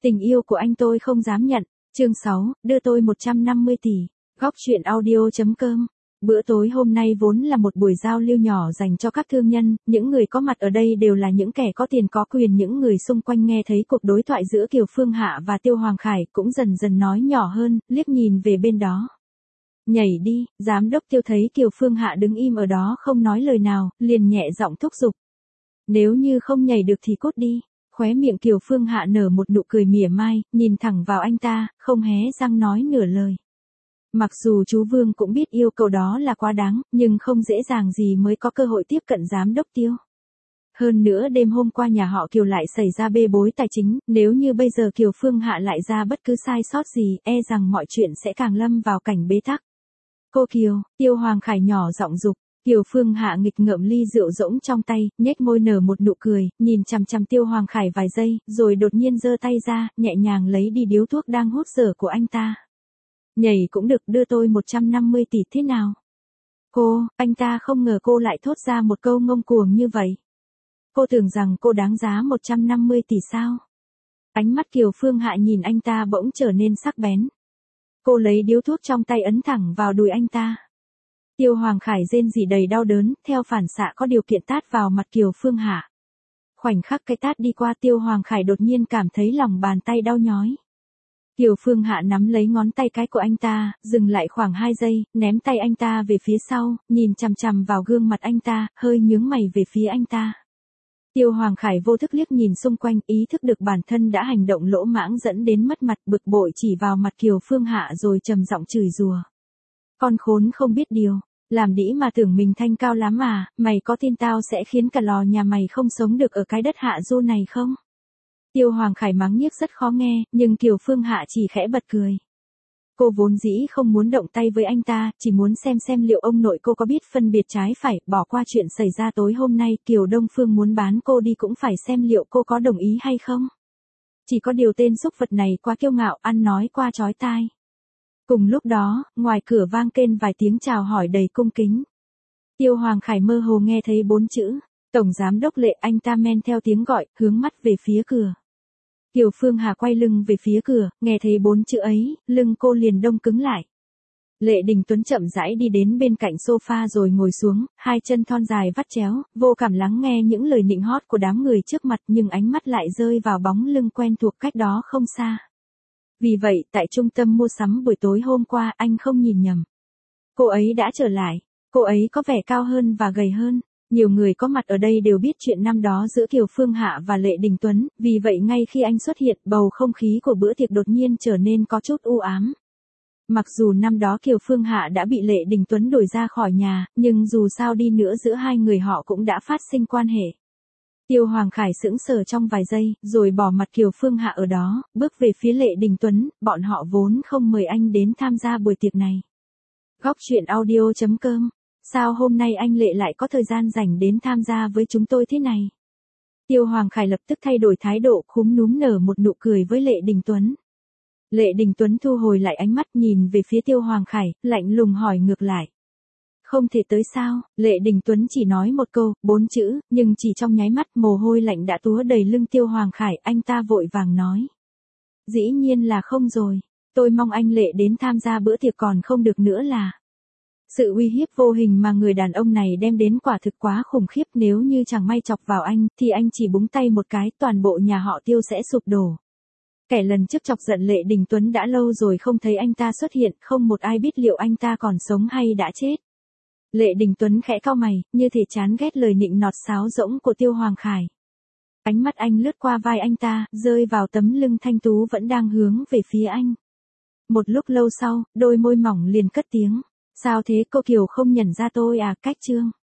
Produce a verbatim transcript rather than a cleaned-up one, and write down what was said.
Tình yêu của anh tôi không dám nhận. Chương sáu, đưa tôi một trăm năm mươi tỷ. Góc truyện audio.com. Bữa tối hôm nay vốn là một buổi giao lưu nhỏ dành cho các thương nhân, những người có mặt ở đây đều là những kẻ có tiền có quyền. Những người xung quanh nghe thấy cuộc đối thoại giữa Kiều Phương Hạ và Tiêu Hoàng Khải cũng dần dần nói nhỏ hơn, liếc nhìn về bên đó. Nhảy đi, giám đốc Tiêu thấy Kiều Phương Hạ đứng im ở đó không nói lời nào, liền nhẹ giọng thúc giục. Nếu như không nhảy được thì cút đi. Khóe miệng Kiều Phương Hạ nở một nụ cười mỉa mai, nhìn thẳng vào anh ta, không hé răng nói nửa lời. Mặc dù chú Vương cũng biết yêu cầu đó là quá đáng, nhưng không dễ dàng gì mới có cơ hội tiếp cận giám đốc Tiêu. Hơn nữa đêm hôm qua nhà họ Kiều lại xảy ra bê bối tài chính, nếu như bây giờ Kiều Phương Hạ lại ra bất cứ sai sót gì, e rằng mọi chuyện sẽ càng lâm vào cảnh bế tắc. Cô Kiều, Tiêu Hoàng Khải nhỏ giọng dục. Kiều Phương Hạ nghịch ngợm ly rượu rỗng trong tay, nhếch môi nở một nụ cười, nhìn chằm chằm Tiêu Hoàng Khải vài giây, rồi đột nhiên giơ tay ra, nhẹ nhàng lấy đi điếu thuốc đang hút dở của anh ta. Nhảy cũng được, đưa tôi một trăm năm mươi tỷ thế nào? Cô, anh ta không ngờ cô lại thốt ra một câu ngông cuồng như vậy. Cô tưởng rằng cô đáng giá một trăm năm mươi tỷ sao? Ánh mắt Kiều Phương Hạ nhìn anh ta bỗng trở nên sắc bén. Cô lấy điếu thuốc trong tay ấn thẳng vào đùi anh ta. Tiêu Hoàng Khải rên rỉ đầy đau đớn, theo phản xạ có điều kiện tát vào mặt Kiều Phương Hạ. Khoảnh khắc cái tát đi qua, Tiêu Hoàng Khải đột nhiên cảm thấy lòng bàn tay đau nhói. Kiều Phương Hạ nắm lấy ngón tay cái của anh ta, dừng lại khoảng hai giây, ném tay anh ta về phía sau, nhìn chằm chằm vào gương mặt anh ta, hơi nhướng mày về phía anh ta. Tiêu Hoàng Khải vô thức liếc nhìn xung quanh, ý thức được bản thân đã hành động lỗ mãng dẫn đến mất mặt, bực bội chỉ vào mặt Kiều Phương Hạ rồi trầm giọng chửi rủa. Con khốn không biết điều, làm đĩ mà tưởng mình thanh cao lắm à, mày có tin tao sẽ khiến cả lò nhà mày không sống được ở cái đất hạ du này không? Tiêu Hoàng Khải mắng nhiếc rất khó nghe, nhưng Kiều Phương Hạ chỉ khẽ bật cười. Cô vốn dĩ không muốn động tay với anh ta, chỉ muốn xem xem liệu ông nội cô có biết phân biệt trái phải, bỏ qua chuyện xảy ra tối hôm nay. Kiều Đông Phương muốn bán cô đi cũng phải xem liệu cô có đồng ý hay không. Chỉ có điều tên xúc vật này quá kiêu ngạo, ăn nói qua chói tai. Cùng lúc đó, ngoài cửa vang kên vài tiếng chào hỏi đầy cung kính. Tiêu Hoàng Khải mơ hồ nghe thấy bốn chữ, Tổng Giám đốc Lệ. Anh ta men theo tiếng gọi, hướng mắt về phía cửa. Kiều Phương Hà quay lưng về phía cửa, nghe thấy bốn chữ ấy, lưng cô liền đông cứng lại. Lệ Đình Tuấn chậm rãi đi đến bên cạnh sofa rồi ngồi xuống, hai chân thon dài vắt chéo, vô cảm lắng nghe những lời nịnh hót của đám người trước mặt, nhưng ánh mắt lại rơi vào bóng lưng quen thuộc cách đó không xa. Vì vậy, tại trung tâm mua sắm buổi tối hôm qua, anh không nhìn nhầm. Cô ấy đã trở lại. Cô ấy có vẻ cao hơn và gầy hơn. Nhiều người có mặt ở đây đều biết chuyện năm đó giữa Kiều Phương Hạ và Lệ Đình Tuấn, vì vậy ngay khi anh xuất hiện, bầu không khí của bữa tiệc đột nhiên trở nên có chút u ám. Mặc dù năm đó Kiều Phương Hạ đã bị Lệ Đình Tuấn đuổi ra khỏi nhà, nhưng dù sao đi nữa giữa hai người họ cũng đã phát sinh quan hệ. Tiêu Hoàng Khải sững sờ trong vài giây, rồi bỏ mặt Kiều Phương Hạ ở đó, bước về phía Lệ Đình Tuấn. Bọn họ vốn không mời anh đến tham gia buổi tiệc này. Góc truyện audio.com. Sao hôm nay anh Lệ lại có thời gian rảnh đến tham gia với chúng tôi thế này? Tiêu Hoàng Khải lập tức thay đổi thái độ, khúm núm nở một nụ cười với Lệ Đình Tuấn. Lệ Đình Tuấn thu hồi lại ánh mắt, nhìn về phía Tiêu Hoàng Khải, lạnh lùng hỏi ngược lại. Không thể tới sao? Lệ Đình Tuấn chỉ nói một câu, bốn chữ, nhưng chỉ trong nháy mắt mồ hôi lạnh đã túa đầy lưng Tiêu Hoàng Khải. Anh ta vội vàng nói. Dĩ nhiên là không rồi. Tôi mong anh Lệ đến tham gia bữa tiệc còn không được nữa là. Sự uy hiếp vô hình mà người đàn ông này đem đến quả thực quá khủng khiếp. Nếu như chẳng may chọc vào anh, thì anh chỉ búng tay một cái, toàn bộ nhà họ Tiêu sẽ sụp đổ. Kẻ lần trước chọc giận Lệ Đình Tuấn đã lâu rồi không thấy anh ta xuất hiện, không một ai biết liệu anh ta còn sống hay đã chết. Lệ Đình Tuấn khẽ cau mày, như thể chán ghét lời nịnh nọt sáo rỗng của Tiêu Hoàng Khải. Ánh mắt anh lướt qua vai anh ta, rơi vào tấm lưng thanh tú vẫn đang hướng về phía anh. Một lúc lâu sau, đôi môi mỏng liền cất tiếng. Sao thế cô Kiều, không nhận ra tôi à? Cách chương.